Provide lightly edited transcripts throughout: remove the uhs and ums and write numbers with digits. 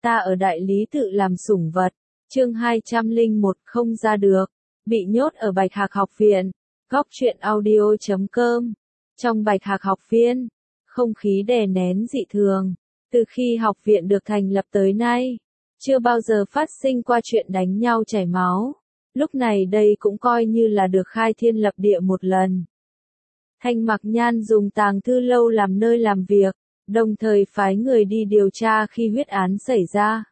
ta ở đại lý tự làm sủng vật. Chương 201 không ra được, bị nhốt ở Bạch Hạc học viện. Góc truyện audio.com. Trong Bạch Hạc học viện, không khí đè nén dị thường. Từ khi học viện được thành lập tới nay, chưa bao giờ phát sinh qua chuyện đánh nhau chảy máu. Lúc này đây cũng coi như là được khai thiên lập địa một lần. Thanh Mặc Nhan dùng tàng thư lâu làm nơi làm việc, đồng thời phái người đi điều tra khi huyết án xảy ra.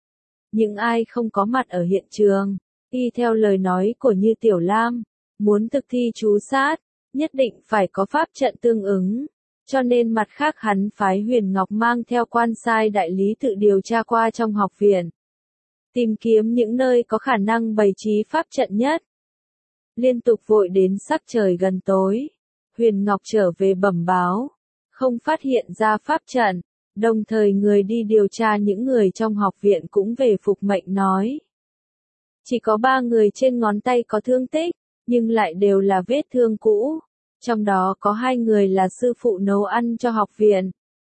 Những ai không có mặt ở hiện trường, y theo lời nói của Như Tiểu Lam, muốn thực thi trú sát, nhất định phải có pháp trận tương ứng. Cho nên mặt khác hắn phái Huyền Ngọc mang theo quan sai đại lý tự điều tra qua trong học viện, tìm kiếm những nơi có khả năng bày trí pháp trận nhất. Liên tục vội đến sắc trời gần tối, Huyền Ngọc trở về bẩm báo, không phát hiện ra pháp trận, đồng thời người đi điều tra những người trong học viện cũng về phục mệnh nói. Chỉ có 3 người trên ngón tay có thương tích, nhưng lại đều là vết thương cũ, trong đó có 2 người là sư phụ nấu ăn cho học viện.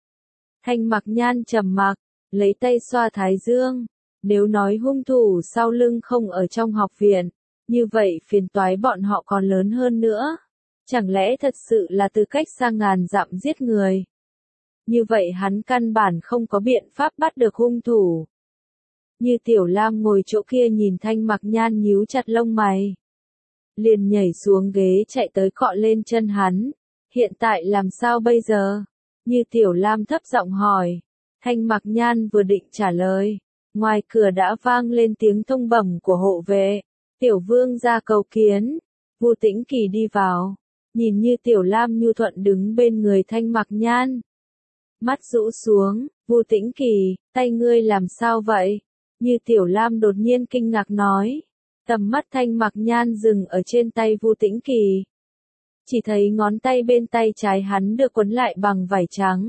Thanh Mặc Nhan trầm mặc, lấy tay xoa thái dương, nếu nói hung thủ sau lưng không ở trong học viện, như vậy phiền toái bọn họ còn lớn hơn nữa. Chẳng lẽ thật sự là từ cách xa ngàn dặm giết người? Như vậy hắn căn bản không có biện pháp bắt được hung thủ. Như Tiểu Lam ngồi chỗ kia nhìn Thanh Mặc Nhan nhíu chặt lông mày, liền nhảy xuống ghế chạy tới cọ lên chân hắn. Hiện tại làm sao bây giờ? Như Tiểu Lam thấp giọng hỏi. Thanh Mặc Nhan vừa định trả lời, ngoài cửa đã vang lên tiếng thông bẩm của hộ vệ. Tiểu vương ra cầu kiến. Vu Tĩnh Kỳ đi vào, nhìn Như Tiểu Lam nhu thuận đứng bên người Thanh Mặc Nhan. Mắt rũ xuống, Vu Tĩnh Kỳ, tay ngươi làm sao vậy? Như Tiểu Lam đột nhiên kinh ngạc nói. Tầm mắt Thanh Mặc Nhan dừng ở trên tay Vu Tĩnh Kỳ. Chỉ thấy ngón tay bên tay trái hắn được quấn lại bằng vải trắng.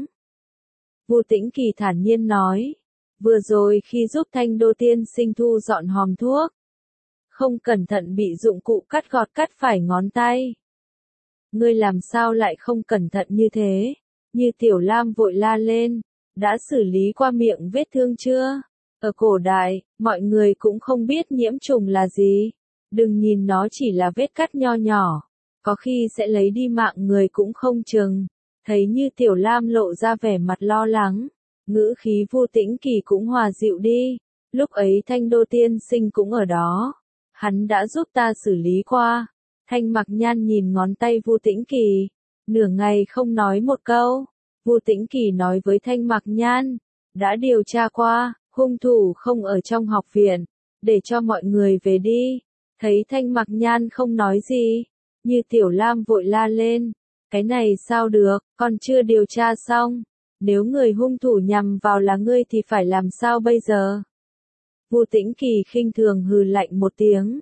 Vu Tĩnh Kỳ thản nhiên nói. Vừa rồi khi giúp Thanh Đô tiên sinh thu dọn hòm thuốc, không cẩn thận bị dụng cụ cắt gọt cắt phải ngón tay. Ngươi làm sao lại không cẩn thận như thế? Như Tiểu Lam vội la lên. Đã xử lý qua miệng vết thương chưa? Ở cổ đại, mọi người cũng không biết nhiễm trùng là gì. Đừng nhìn nó chỉ là vết cắt nho nhỏ, có khi sẽ lấy đi mạng người cũng không chừng. Thấy Như Tiểu Lam lộ ra vẻ mặt lo lắng, ngữ khí Vu Tĩnh Kỳ cũng hòa dịu đi. Lúc ấy Thanh Đô tiên sinh cũng ở đó, hắn đã giúp ta xử lý qua. Thanh Mặc Nhan nhìn ngón tay Vu Tĩnh Kỳ, nửa ngày không nói một câu. Vu Tĩnh Kỳ nói với Thanh Mặc Nhan, đã điều tra qua, hung thủ không ở trong học viện, để cho mọi người về đi. Thấy Thanh Mặc Nhan không nói gì, Như Tiểu Lam vội la lên, cái này sao được, còn chưa điều tra xong, nếu người hung thủ nhằm vào là ngươi thì phải làm sao bây giờ? Vu Tĩnh Kỳ khinh thường hừ lạnh một tiếng,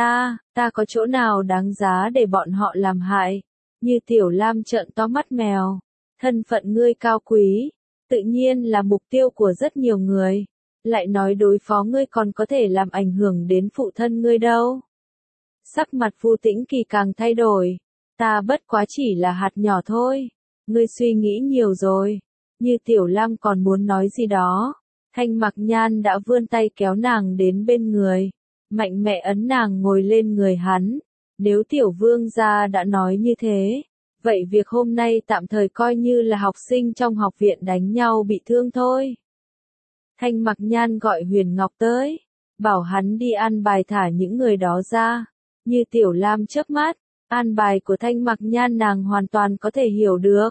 ta có chỗ nào đáng giá để bọn họ làm hại? Như Tiểu Lam trợn to mắt mèo, thân phận ngươi cao quý, tự nhiên là mục tiêu của rất nhiều người, lại nói đối phó ngươi còn có thể làm ảnh hưởng đến phụ thân ngươi đâu. Sắc mặt Vu Tĩnh Kỳ càng thay đổi, ta bất quá chỉ là hạt nhỏ thôi, ngươi suy nghĩ nhiều rồi. Như Tiểu Lam còn muốn nói gì đó, Thanh Mặc Nhan đã vươn tay kéo nàng đến bên người, mạnh mẽ ấn nàng ngồi lên người hắn. Nếu Tiểu vương gia đã nói như thế, vậy việc hôm nay tạm thời coi như là học sinh trong học viện đánh nhau bị thương thôi. Thanh Mặc Nhan gọi Huyền Ngọc tới, bảo hắn đi an bài thả những người đó ra. Như Tiểu Lam chớp mắt, an bài của Thanh Mặc Nhan nàng hoàn toàn có thể hiểu được.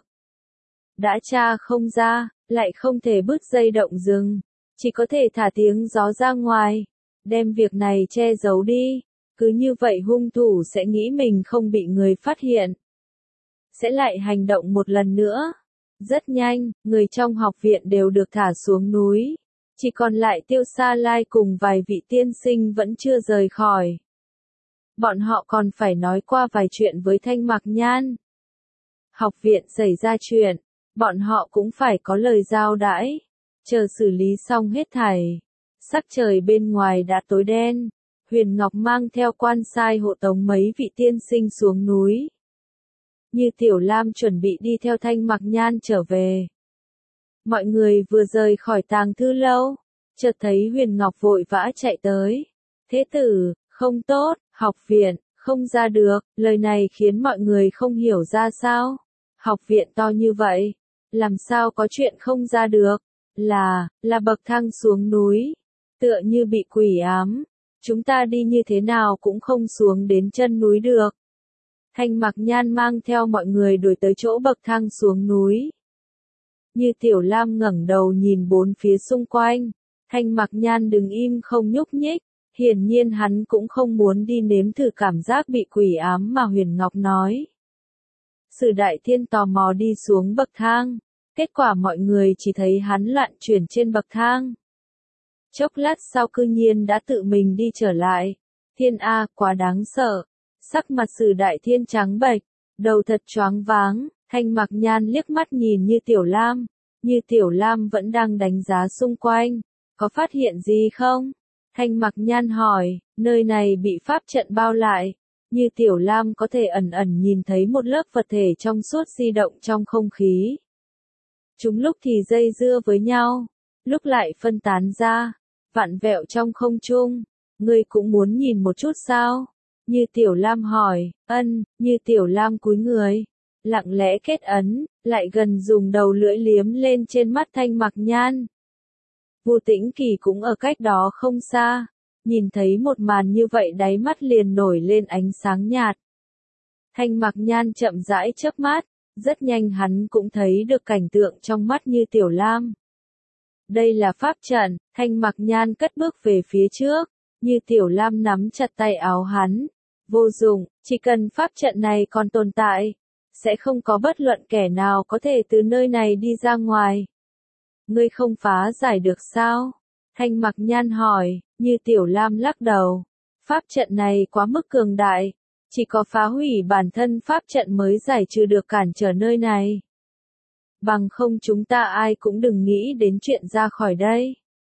Đã tra không ra, lại không thể bứt dây động rừng, chỉ có thể thả tiếng gió ra ngoài, đem việc này che giấu đi. Cứ như vậy hung thủ sẽ nghĩ mình không bị người phát hiện, sẽ lại hành động một lần nữa. Rất nhanh, người trong học viện đều được thả xuống núi, chỉ còn lại Tiêu Sa Lai cùng vài vị tiên sinh vẫn chưa rời khỏi. Bọn họ còn phải nói qua vài chuyện với Thanh Mặc Nhan. Học viện xảy ra chuyện, bọn họ cũng phải có lời giao đãi. Chờ xử lý xong hết thảy, sắc trời bên ngoài đã tối đen. Huyền Ngọc mang theo quan sai hộ tống mấy vị tiên sinh xuống núi. Như Tiểu Lam chuẩn bị đi theo Thanh Mặc Nhan trở về. Mọi người vừa rời khỏi tàng thư lâu, chợt thấy Huyền Ngọc vội vã chạy tới. Thế tử, không tốt, học viện, không ra được, lời này khiến mọi người không hiểu ra sao. Học viện to như vậy, làm sao có chuyện không ra được, là bậc thang xuống núi, tựa như bị quỷ ám, chúng ta đi như thế nào cũng không xuống đến chân núi được. Thanh Mặc Nhan mang theo mọi người đuổi tới chỗ bậc thang xuống núi. Như Tiểu Lam ngẩng đầu nhìn bốn phía xung quanh, Thanh Mặc Nhan đứng im không nhúc nhích, hiển nhiên hắn cũng không muốn đi nếm thử cảm giác bị quỷ ám mà Huyền Ngọc nói. Sử Đại Thiên tò mò đi xuống bậc thang, kết quả mọi người chỉ thấy hắn loạn chuyển trên bậc thang. Chốc lát sau cư nhiên đã tự mình đi trở lại. Thiên A, quá đáng sợ. Sắc mặt Sử Đại Thiên trắng bệch, đầu thật choáng váng, Thanh Mặc Nhan liếc mắt nhìn Như Tiểu Lam. Như Tiểu Lam vẫn đang đánh giá xung quanh, có phát hiện gì không? Thanh Mặc Nhan hỏi, nơi này bị pháp trận bao lại. Như Tiểu Lam có thể ẩn ẩn nhìn thấy một lớp vật thể trong suốt di động trong không khí. Chúng lúc thì dây dưa với nhau, lúc lại phân tán ra, vặn vẹo trong không trung. Ngươi cũng muốn nhìn một chút sao? Như Tiểu Lam hỏi, Như Tiểu Lam cúi người, lặng lẽ kết ấn, lại gần dùng đầu lưỡi liếm lên trên mắt Thanh Mặc Nhan. Vu Tĩnh Kỳ cũng ở cách đó không xa, nhìn thấy một màn như vậy đáy mắt liền nổi lên ánh sáng nhạt. Thanh Mặc Nhan chậm rãi chớp mắt, rất nhanh hắn cũng thấy được cảnh tượng trong mắt Như Tiểu Lam. Đây là pháp trận, Thanh Mặc Nhan cất bước về phía trước, Như Tiểu Lam nắm chặt tay áo hắn. Vô dụng, chỉ cần pháp trận này còn tồn tại, sẽ không có bất luận kẻ nào có thể từ nơi này đi ra ngoài. Ngươi không phá giải được sao? Thanh Mặc Nhan hỏi, Như Tiểu Lam lắc đầu. Pháp trận này quá mức cường đại, chỉ có phá hủy bản thân pháp trận mới giải trừ được cản trở nơi này. Bằng không chúng ta ai cũng đừng nghĩ đến chuyện ra khỏi đây.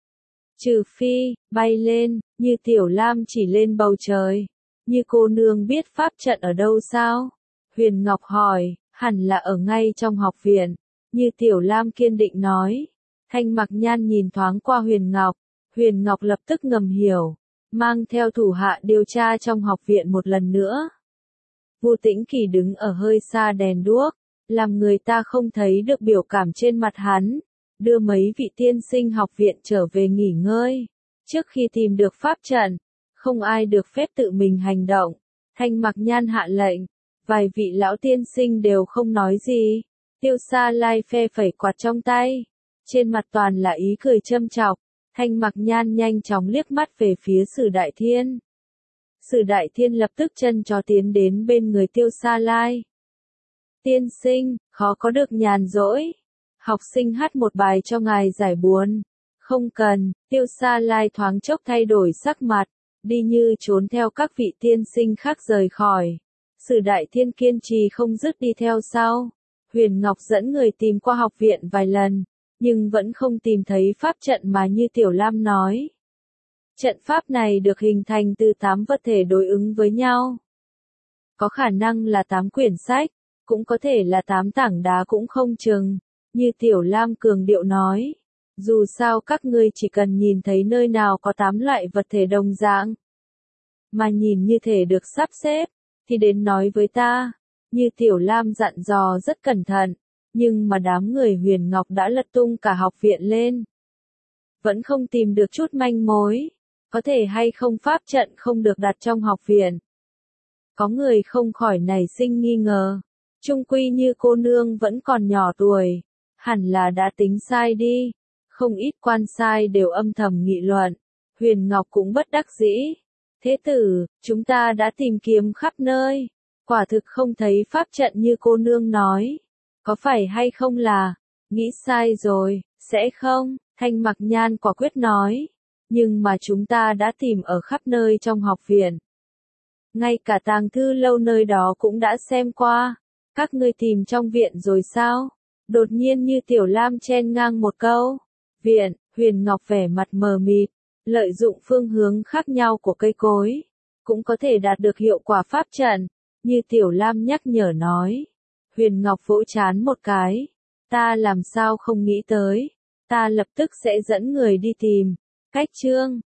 Trừ phi, bay lên, Như Tiểu Lam chỉ lên bầu trời. Như cô nương biết pháp trận ở đâu sao? Huyền Ngọc hỏi, hẳn là ở ngay trong học viện. Như Tiểu Lam kiên định nói. Thanh Mặc Nhan nhìn thoáng qua Huyền Ngọc lập tức ngầm hiểu, mang theo thủ hạ điều tra trong học viện một lần nữa. Vu Tĩnh Kỳ đứng ở hơi xa đèn đuốc, làm người ta không thấy được biểu cảm trên mặt hắn, đưa mấy vị tiên sinh học viện trở về nghỉ ngơi. Trước khi tìm được pháp trận, không ai được phép tự mình hành động. Thanh Mặc Nhan hạ lệnh, vài vị lão tiên sinh đều không nói gì. Tiêu Sa Lai phe phẩy quạt trong tay, trên mặt toàn là ý cười châm chọc. Thanh Mặc Nhan nhanh chóng liếc mắt về phía Sử Đại Thiên. Sử Đại Thiên lập tức chân chó tiến đến bên người Tiêu Sa Lai. Tiên sinh, khó có được nhàn rỗi. Học sinh hát một bài cho ngài giải buồn. Không cần, Tiêu Sa Lai thoáng chốc thay đổi sắc mặt, đi như trốn theo các vị tiên sinh khác rời khỏi. Sử Đại Thiên kiên trì không dứt đi theo sau. Huyền Ngọc dẫn người tìm qua học viện vài lần, nhưng vẫn không tìm thấy pháp trận mà Như Tiểu Lam nói. Trận pháp này được hình thành từ 8 vật thể đối ứng với nhau. Có khả năng là 8 quyển sách, cũng có thể là 8 tảng đá cũng không chừng. Như Tiểu Lam cường điệu nói. Dù sao các ngươi chỉ cần nhìn thấy nơi nào có 8 loại vật thể đồng dạng, mà nhìn như thể được sắp xếp, thì đến nói với ta. Như Tiểu Lam dặn dò rất cẩn thận, nhưng mà đám người Huyền Ngọc đã lật tung cả học viện lên. Vẫn không tìm được chút manh mối, có thể hay không pháp trận không được đặt trong học viện. Có người không khỏi nảy sinh nghi ngờ, chung quy Như cô nương vẫn còn nhỏ tuổi, hẳn là đã tính sai đi. Không ít quan sai đều âm thầm nghị luận, Huyền Ngọc cũng bất đắc dĩ. Thế tử, chúng ta đã tìm kiếm khắp nơi, quả thực không thấy pháp trận như cô nương nói. Có phải hay không là, nghĩ sai rồi, sẽ không, Thanh Mặc Nhan quả quyết nói. Nhưng mà chúng ta đã tìm ở khắp nơi trong học viện. Ngay cả tàng thư lâu nơi đó cũng đã xem qua. Các ngươi tìm trong viện rồi sao? Đột nhiên Như Tiểu Lam chen ngang một câu. Viện, Huyền Ngọc vẻ mặt mờ mịt, lợi dụng phương hướng khác nhau của cây cối, cũng có thể đạt được hiệu quả pháp trận. Như Tiểu Lam nhắc nhở nói. Huyền Ngọc vỗ trán một cái. Ta làm sao không nghĩ tới. Ta lập tức sẽ dẫn người đi tìm. Cách chương